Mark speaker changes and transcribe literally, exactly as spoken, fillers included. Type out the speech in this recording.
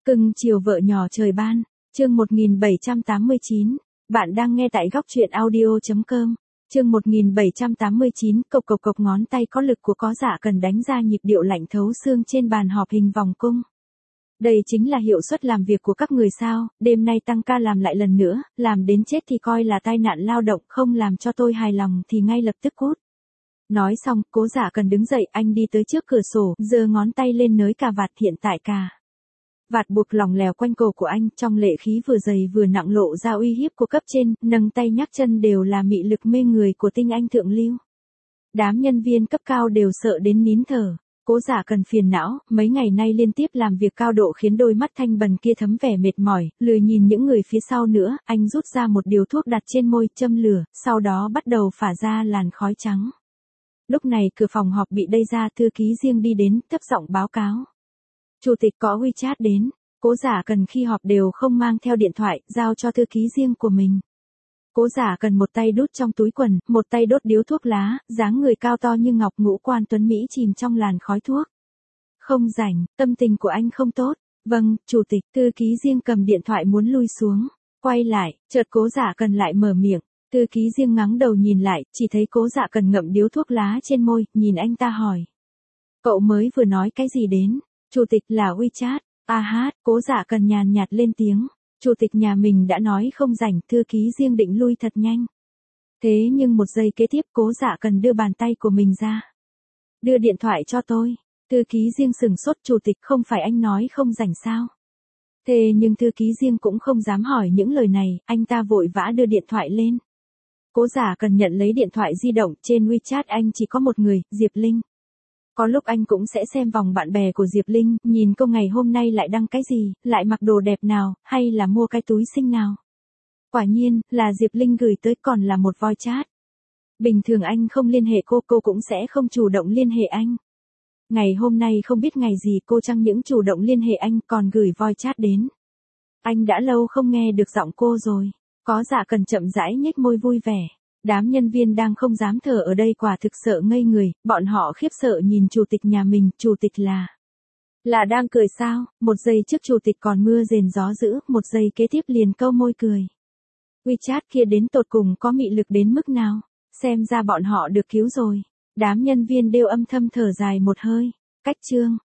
Speaker 1: Cưng chiều vợ nhỏ trời ban, chương một nghìn bảy trăm tám mươi chín. Bạn đang nghe tại góc truyện audio chấm com. Chương một nghìn bảy trăm tám mươi chín, cộc cộc cộc ngón tay có lực của Có Dạ Cần đánh ra nhịp điệu lạnh thấu xương trên bàn họp hình vòng cung. Đây chính là hiệu suất làm việc của các người sao, đêm nay tăng ca làm lại lần nữa, làm đến chết thì coi là tai nạn lao động, không làm cho tôi hài lòng thì ngay lập tức cút. Nói xong, Cố Dạ Cần đứng dậy, anh đi tới trước cửa sổ, giơ ngón tay lên nới cà vạt, hiện tại cà vạt buộc lỏng lẻo quanh cổ của anh, trong lệ khí vừa dày vừa nặng lộ ra uy hiếp của cấp trên, nâng tay nhắc chân đều là mị lực mê người của tinh anh thượng lưu. Đám nhân viên cấp cao đều sợ đến nín thở. Cố Dạ Cần phiền não, mấy ngày nay liên tiếp làm việc cao độ khiến đôi mắt thanh bần kia thấm vẻ mệt mỏi, lười nhìn những người phía sau nữa, anh rút ra một điều thuốc đặt trên môi, châm lửa, sau đó bắt đầu phả ra làn khói trắng. Lúc này cửa phòng họp bị đẩy ra, thư ký riêng đi đến, thấp giọng báo cáo. Chủ tịch có WeChat đến. Cố Dạ Cần khi họp đều không mang theo điện thoại, giao cho thư ký riêng của mình. Cố Dạ Cần một tay đút trong túi quần, một tay đốt điếu thuốc lá, dáng người cao to như ngọc, ngũ quan tuấn mỹ chìm trong làn khói thuốc. Không rảnh, tâm tình của anh không tốt. Vâng, chủ tịch. Thư ký riêng cầm điện thoại muốn lui xuống. Quay lại, chợt Cố Dạ Cần lại mở miệng. Thư ký riêng ngáng đầu nhìn lại, chỉ thấy Cố Dạ Cần ngậm điếu thuốc lá trên môi, nhìn anh ta hỏi. Cậu mới vừa nói cái gì đến? Chủ tịch là WeChat. A hát, Cố Dạ Cần nhàn nhạt lên tiếng. Chủ tịch nhà mình đã nói không rảnh, thư ký riêng định lui thật nhanh. Thế nhưng một giây kế tiếp Cố Dạ Cần đưa bàn tay của mình ra. Đưa điện thoại cho tôi. Thư ký riêng sừng sốt, chủ tịch không phải anh nói không rảnh sao? Thế nhưng thư ký riêng cũng không dám hỏi những lời này, anh ta vội vã đưa điện thoại lên. Cố Dạ Cần nhận lấy điện thoại di động, trên WeChat anh chỉ có một người, Diệp Linh. Có lúc anh cũng sẽ xem vòng bạn bè của Diệp Linh, nhìn cô ngày hôm nay lại đăng cái gì, lại mặc đồ đẹp nào, hay là mua cái túi xinh nào. Quả nhiên, là Diệp Linh gửi tới, còn là một voice chat. Bình thường anh không liên hệ cô, cô cũng sẽ không chủ động liên hệ anh. Ngày hôm nay không biết ngày gì cô chẳng những chủ động liên hệ anh, còn gửi voice chat đến. Anh đã lâu không nghe được giọng cô rồi. Có Dạ Cần chậm rãi nhếch môi vui vẻ. Đám nhân viên đang không dám thở ở đây quả thực sợ ngây người, bọn họ khiếp sợ nhìn chủ tịch nhà mình, chủ tịch là... Là đang cười sao? Một giây trước chủ tịch còn mưa rền gió dữ, một giây kế tiếp liền câu môi cười. WeChat kia đến tột cùng có mị lực đến mức nào? Xem ra bọn họ được cứu rồi. Đám nhân viên đều âm thầm thở dài một hơi. Cách chương.